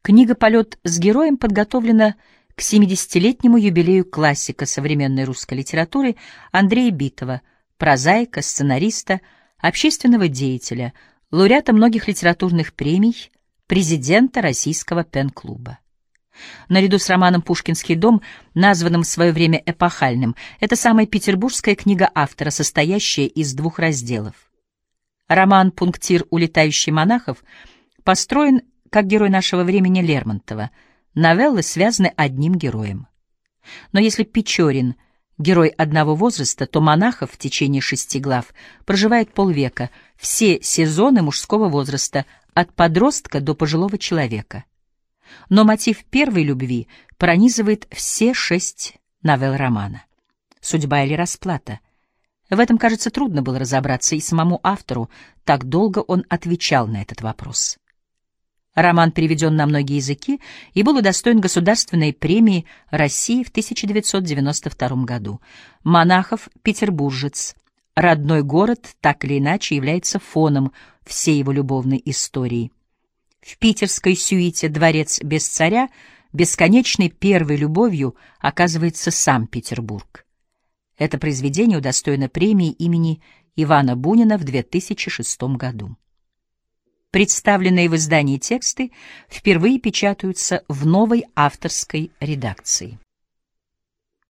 Книга «Полет с героем» подготовлена к 70-летнему юбилею классика современной русской литературы Андрея Битова, прозаика, сценариста, общественного деятеля, лауреата многих литературных премий, президента Российского пен-клуба. Наряду с романом «Пушкинский дом», названным в свое время эпохальным, это самая петербургская книга автора, состоящая из 2 разделов. Роман «Пунктир улетающий монахов» построен как герой нашего времени Лермонтова. Новеллы связаны одним героем. Но если Печорин — герой одного возраста, то Монахов в течение 6 глав проживает полвека, все сезоны мужского возраста, от подростка до пожилого человека. Но мотив первой любви пронизывает все 6 новелл романа. Судьба или расплата? В этом, кажется, трудно было разобраться и самому автору, так долго он отвечал на этот вопрос. Роман переведен на многие языки и был удостоен Государственной премии России в 1992 году. Монахов — петербуржец. Родной город так или иначе является фоном всей его любовной истории. В питерской сюите «Дворец без царя» бесконечной первой любовью оказывается сам Петербург. Это произведение удостоено премии имени Ивана Бунина в 2006 году. Представленные в издании тексты впервые печатаются в новой авторской редакции.